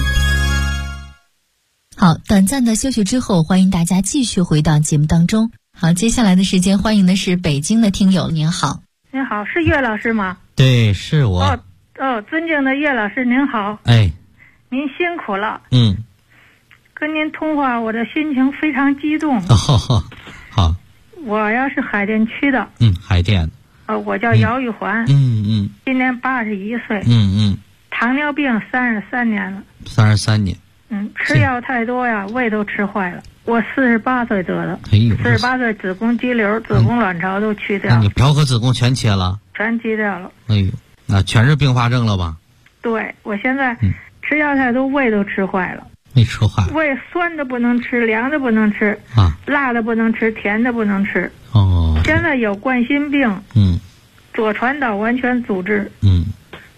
好，短暂的休息之后，欢迎大家继续回到节目当中。好，接下来的时间欢迎的是北京的听友，您好。 您好，是岳老师吗？ 对，是我。 尊敬的岳老师您好。您辛苦了。跟您通话，我的心情非常激动。 好。 我要是海淀区的。 海淀。 我叫姚玉环。今年81岁。糖尿病33年了。 33年。 吃药太多呀，胃都吃坏了。我48岁得的，48岁子宫肌瘤、子宫卵巢都去掉了。 你苗和子宫全切了？ 全切掉了。 那全是并发症了吧？ 对，我现在吃药太多，胃都吃坏了。 没吃坏？ 胃酸的不能吃，凉的不能吃，辣的不能吃，甜的不能吃。现在有冠心病，左传导完全阻滞，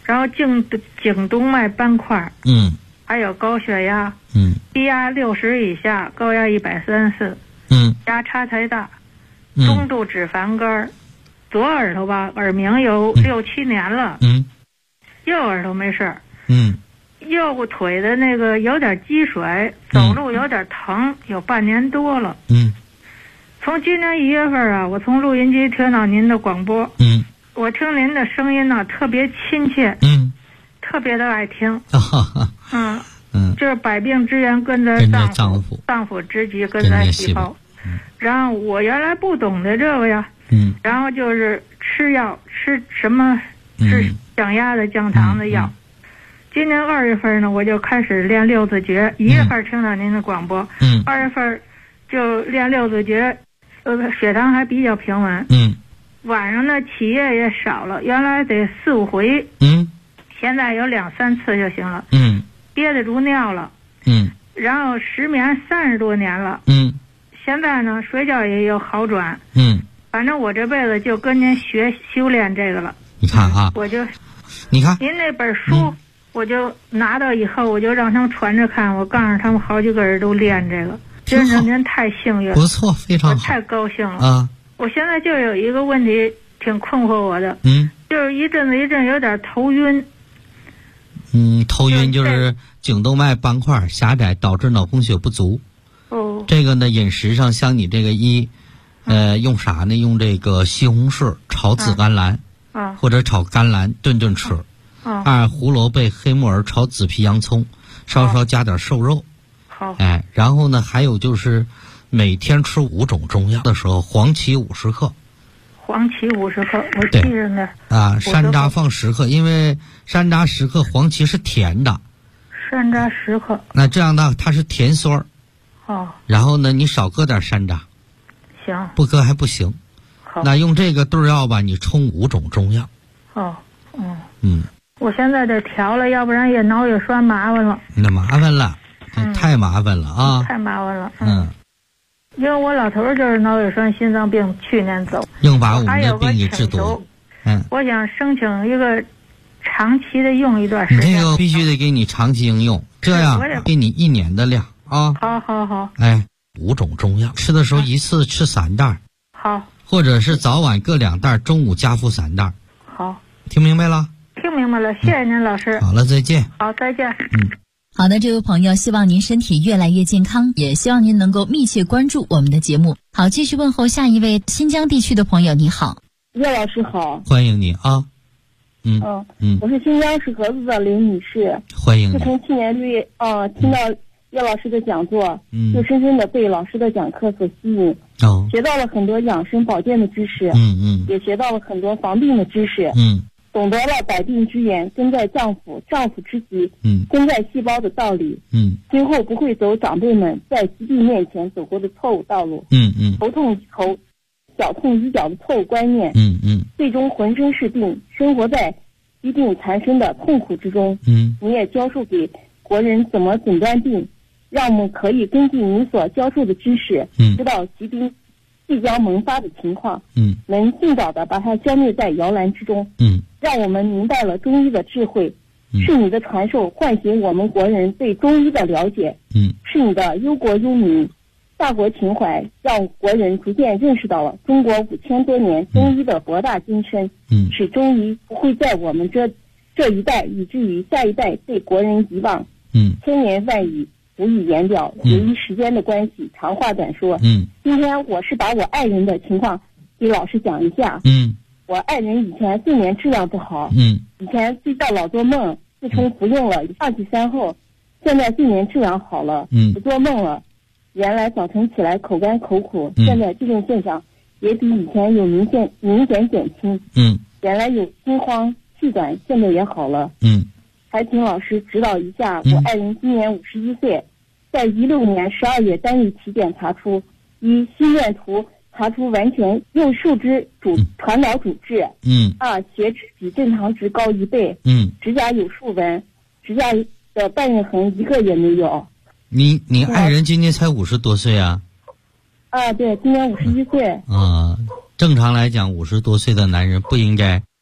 然后颈动脉斑块，还有高血压，低压60以下，高压134，压差太大，中度脂肪肝，左耳朵吧耳鸣有6、7年了，右耳朵没事儿，右腿的那个有点积水，走路有点疼，有半年多了，从今年1月份啊，我从录音机听到您的广播，我听您的声音呢特别亲切，特别的爱听，就是百病之源根在脏腑，脏腑之疾根在细胞。然后我原来不懂得这个呀，然后就是吃药，吃什么是降压的、降糖的药。今年2月份呢，我就开始练六字诀。1月份听到您的广播，2月份就练六字诀，血糖还比较平稳。晚上呢起夜也少了，原来得4、5回，现在有2、3次就行了。憋得住尿了。然后失眠30多年了。现在呢睡觉也有好转。反正我这辈子就跟您学修炼这个了。 你看啊，你看您那本书，我就拿到以后，我就让他们传着看。我告诉他们好几个人都练这个，真是您太幸运了， 不错，非常好， 我太高兴了啊！我现在就有一个问题挺困惑我的，就是一阵有点头晕。 头晕就是颈动脉斑块狭窄导致脑供血不足。这个呢，饮食上像你这个用啥呢？用这个西红柿炒紫甘蓝，或者炒甘蓝顿吃。2胡萝卜、黑木耳炒紫皮洋葱，稍稍加点瘦肉。 好。 然后呢，还有就是每天吃5种中药的时候，黄芪50克。 黄芪50克，我记着呢。 山楂放10克，因为山楂10克，黄芪是甜的。 山楂10克。 那这样呢，它是甜酸儿。然后呢，你少搁点山楂。 行。 不搁还不行。 好。 那用这个对药吧，你冲5种中药。 我现在得调了，要不然也脑血栓麻烦了。 那麻烦了，太麻烦了啊！ 太麻烦了。因为我老头就是脑血栓、心脏病，去年走。 硬把我们的病给治多。 我想申请一个长期的用一段时间。 这个必须得给你长期应用，这样给你1年的量啊。 好。 5种中药，吃的时候一次吃3袋。 好。 或者是早晚各2袋，中午加服3袋。 好。 听明白了？ 听明白了，谢谢您老师。 好了，再见。 好，再见。 好的，这位朋友，希望您身体越来越健康，也希望您能够密切关注我们的节目。好，继续问候下一位新疆地区的朋友，你好。 叶老师好。 欢迎你啊。 我是新疆市河子的林女士。 欢迎你。 自从去年6月听到叶老师的讲座，就深深的被老师的讲课所吸引，学到了很多养生保健的知识，也学到了很多防病的知识，懂得了百病之源根在脏腑，脏腑之疾根在细胞的道理，今后不会走长辈们在疾病面前走过的错误道路，头痛医头，脚痛医脚的错误观念，最终浑身是病，生活在疾病缠身的痛苦之中。你也教授给国人怎么诊断病，让我们可以根据你所教授的知识，知道疾病即将萌发的情况，能尽早的把它消灭在摇篮之中，让我们明白了中医的智慧，是你的传授唤醒我们国人对中医的了解，是你的忧国忧民大国情怀，让国人逐渐认识到了中国5000多年中医的博大精深，使中医不会在我们这一代以至于下一代被国人遗忘。千言万语无以言表，由于时间的关系，长话短说。今天我是把我爱人的情况给老师讲一下。我爱人以前睡眠质量不好，以前睡觉老做梦，自从服用了2剂3后，现在睡眠质量好了，不做梦了。原来早晨起来口干口苦，现在这种现象也比以前有明显减轻。原来有心慌气短，现在也好了。还请老师指导一下，我爱人今年51岁，在16年12月单日体检查出，依心电图查出完全右树枝传导阻滞。血脂比正常值高1倍。指甲有竖纹，指甲的半月痕一个也没有。 你爱人今年才50多岁啊？ 对，今年51岁。 正常来讲，50多岁的男人不应该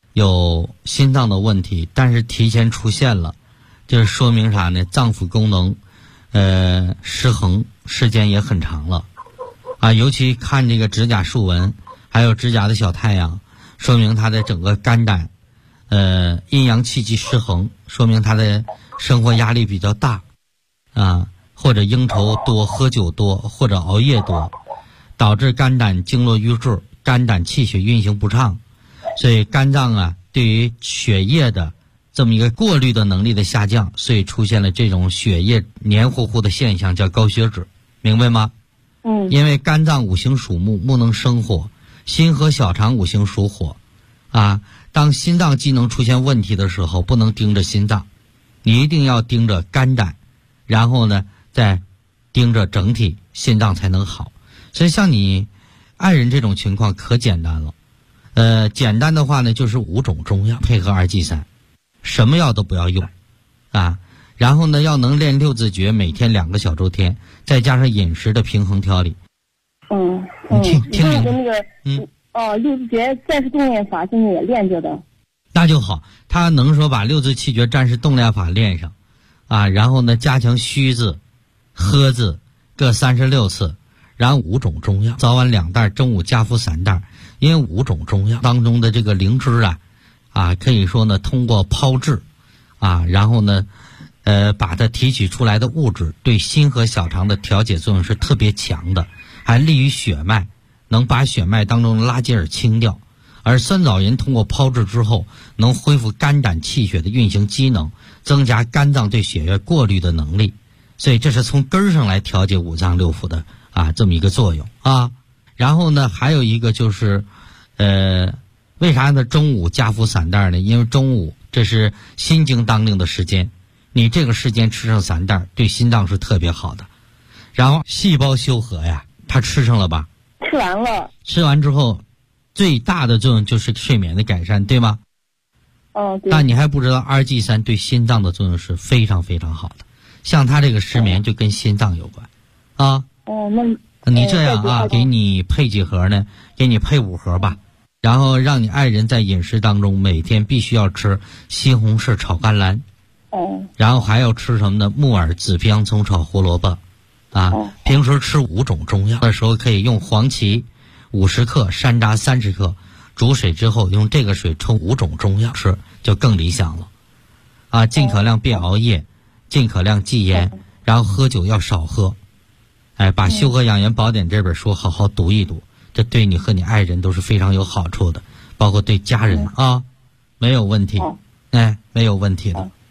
有心脏的问题，但是提前出现了，就是说明啥呢？脏腑功能失衡时间也很长了啊，尤其看这个指甲竖纹还有指甲的小太阳，说明他的整个肝胆阴阳气机失衡，说明他的生活压力比较大啊，或者应酬多、喝酒多或者熬夜多，导致肝胆经络瘀滞，肝胆气血运行不畅，所以肝脏啊对于血液的这么一个过滤的能力的下降，所以出现了这种血液黏糊糊的现象，叫高血脂，明白吗？因为肝脏五行属木，木能生火，心和小肠五行属火啊。当心脏机能出现问题的时候，不能盯着心脏，你一定要盯着肝胆，然后呢再盯着整体，心脏才能好。所以像你爱人这种情况可简单了，简单的话呢就是5种中药配合2G3，什么药都不要用啊。然后呢要能练六字诀，每天2个小周天，再加上饮食的平衡调理。你听明白？六字诀暂时动练法现在也练着的。 那就好，他能说把6字气诀暂时动练法练上啊，然后呢加强虚字、喝字各36次，然后5种中药，早晚2袋，中午加服3袋。因为5种中药当中的这个灵芝啊可以说呢通过炮制啊，然后呢把它提取出来的物质对心和小肠的调节作用是特别强的，还利于血脉，能把血脉当中的垃圾清掉。而酸枣仁通过炮制之后，能恢复肝胆气血的运行机能，增加肝脏对血液过滤的能力，所以这是从根儿上来调节五脏六腑的这么一个作用啊。然后呢还有一个就是为啥呢中午加服3袋呢？因为中午这是心经当令的时间，你这个时间吃上3袋对心脏是特别好的。然后细胞修和它吃上了吧？ 吃完了。吃完之后最大的作用就是睡眠的改善，对吗？ 对。 但你还不知道2G3对心脏的作用是非常非常好的，像他这个失眠就跟心脏有关啊。那你这样给你配几盒呢？给你配5盒吧，然后让你爱人在饮食当中每天必须要吃西红柿炒甘蓝，然后还要吃什么呢？木耳、紫皮洋葱炒胡萝卜平时吃5种中药的时候，可以用黄芪50克，山楂30克，煮水之后用这个水冲5种中药吃，就更理想了尽可量别熬夜，尽可量忌烟，然后喝酒要少喝。把《修和养颜宝典》这本书好好读一读，这对你和你爱人都是非常有好处的，包括对家人没有问题，没有问题的。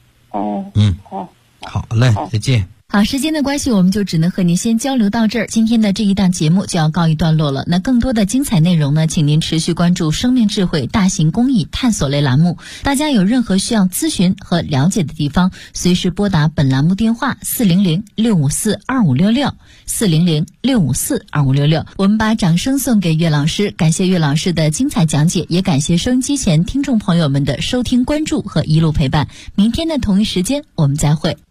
好嘞，再见。 好，时间的关系，我们就只能和您先交流到这儿。今天的这一档节目就要告一段落了。那更多的精彩内容呢，请您持续关注生命智慧大型公益探索类栏目。大家有任何需要咨询和了解的地方，随时拨打本栏目电话400-654-2566 400-654-2566。我们把掌声送给岳老师，感谢岳老师的精彩讲解，也感谢收音机前听众朋友们的收听关注和一路陪伴。明天的同一时间我们再会。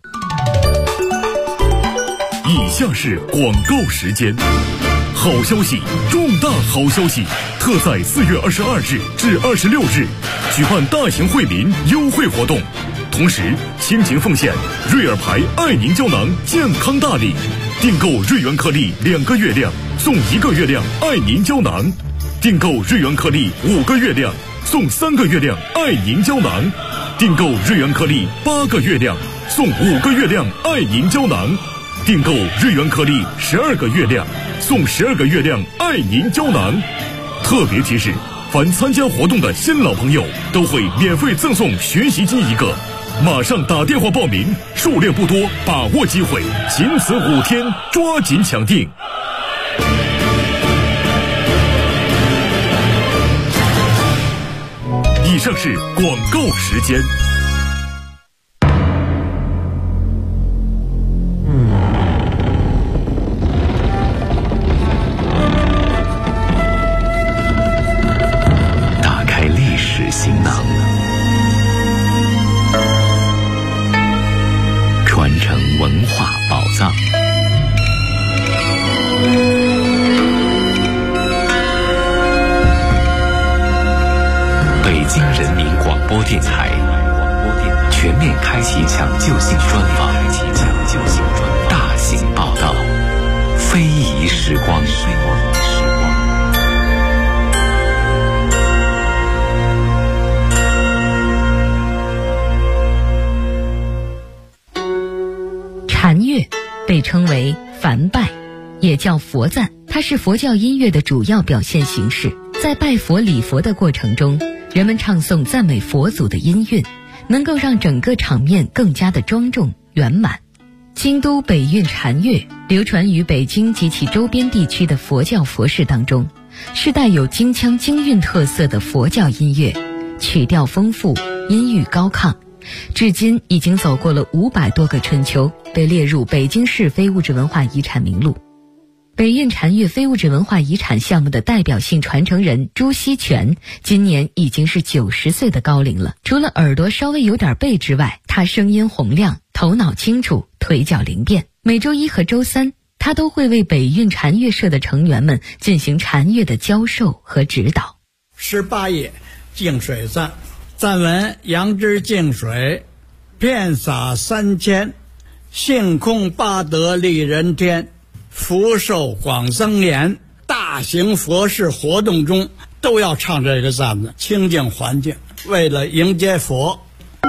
以下是广告时间。好消息，重大好消息！特在4月22日至26日举办大型惠民优惠活动，同时倾情奉献瑞尔牌爱凝胶囊健康大礼，订购瑞元颗粒2个月亮送1个月亮爱凝胶囊，订购瑞元颗粒5个月亮送3个月亮爱凝胶囊，订购瑞元颗粒8个月亮送5个月亮爱凝胶囊，订购瑞元颗粒12个月亮送12个月亮爱凝胶囊。特别提示，凡参加活动的新老朋友都会免费赠送学习机1个，马上打电话报名，数量不多，把握机会，仅此5天，抓紧抢订。以上是广告时间。 打开历史行囊，传承文化宝藏。北京人民广播电台全面开启抢救性专访，大型报道，非遗时光。 禅乐被称为梵拜，也叫佛赞，它是佛教音乐的主要表现形式。在拜佛礼佛的过程中，人们唱诵赞美佛祖的音韵，能够让整个场面更加的庄重圆满。京都北韵禅乐流传于北京及其周边地区的佛教佛事当中，是带有京腔京韵特色的佛教音乐，曲调丰富，音域高亢，至今已经走过了500多个春秋，被列入北京市非物质文化遗产名录。北韵禅乐非物质文化遗产项目的代表性传承人朱锡全今年已经是90岁的高龄了。除了耳朵稍微有点背之外，他声音洪亮，头脑清楚，腿脚灵便。每周一和周三，他都会为北韵禅乐社的成员们进行禅乐的教授和指导。 18页净水赞，赞文：杨枝净水，遍洒3000，性空八德利人天，福寿广增延。大型佛事活动中都要唱这个赞子，清净环境，为了迎接佛。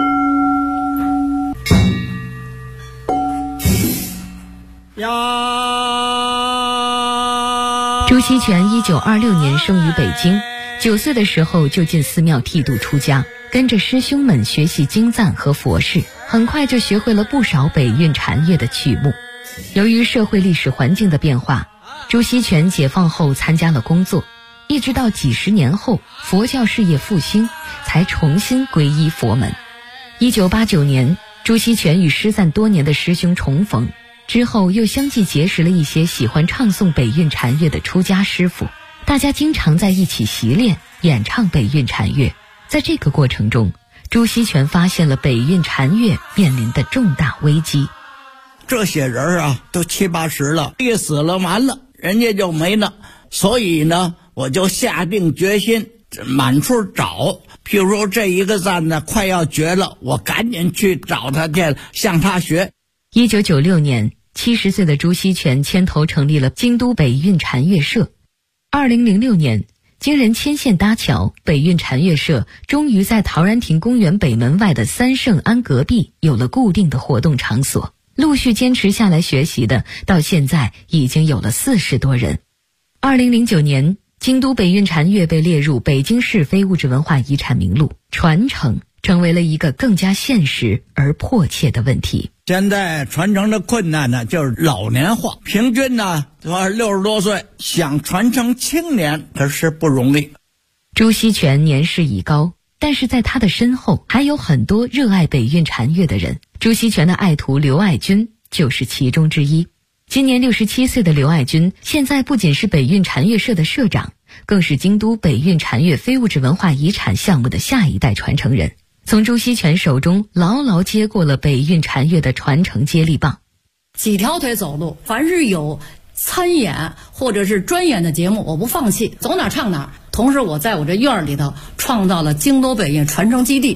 朱锡全1926年生于北京，9岁的时候就进寺庙剃度出家，跟着师兄们学习经赞和佛事，很快就学会了不少北韵禅乐的曲目。由于社会历史环境的变化，朱锡全解放后参加了工作，一直到几十年后佛教事业复兴，才重新皈依佛门。1989年，朱锡全与失散多年的师兄重逢，之后又相继结识了一些喜欢唱诵北韵禅乐的出家师傅，大家经常在一起习练演唱北韵禅乐。在这个过程中，朱锡全发现了北韵禅乐面临的重大危机。 这些人啊，都70、80了，一死了完了，人家就没了。所以呢，我就下定决心满处找。譬如说这一个赞呢快要绝了，我赶紧去找他去，向他学。 1996年，70岁的朱锡全牵头成立了京都北韵禅乐社。2006年，经人牵线搭桥，北韵禅乐社终于在陶然亭公园北门外的三圣庵隔壁有了固定的活动场所。陆续坚持下来学习的，到现在已经有了40多人。2009年，京都北韵禅乐被列入北京市非物质文化遗产名录，传承成为了一个更加现实而迫切的问题。 现在传承的困难呢，就是老年化，平均呢60多岁，想传承青年可是不容易。 朱锡全年事已高，但是在他的身后还有很多热爱北韵禅乐的人。朱锡全的爱徒刘爱军就是其中之一。今年67岁的刘爱军，现在不仅是北韵禅乐社的社长，更是京都北韵禅乐非物质文化遗产项目的下一代传承人，从朱锡全手中牢牢接过了北韵禅乐的传承接力棒。 几条腿走路，凡是有参演或者是专演的节目，我不放弃，走哪唱哪。同时我在我这院里头创造了京都北韵传承基地，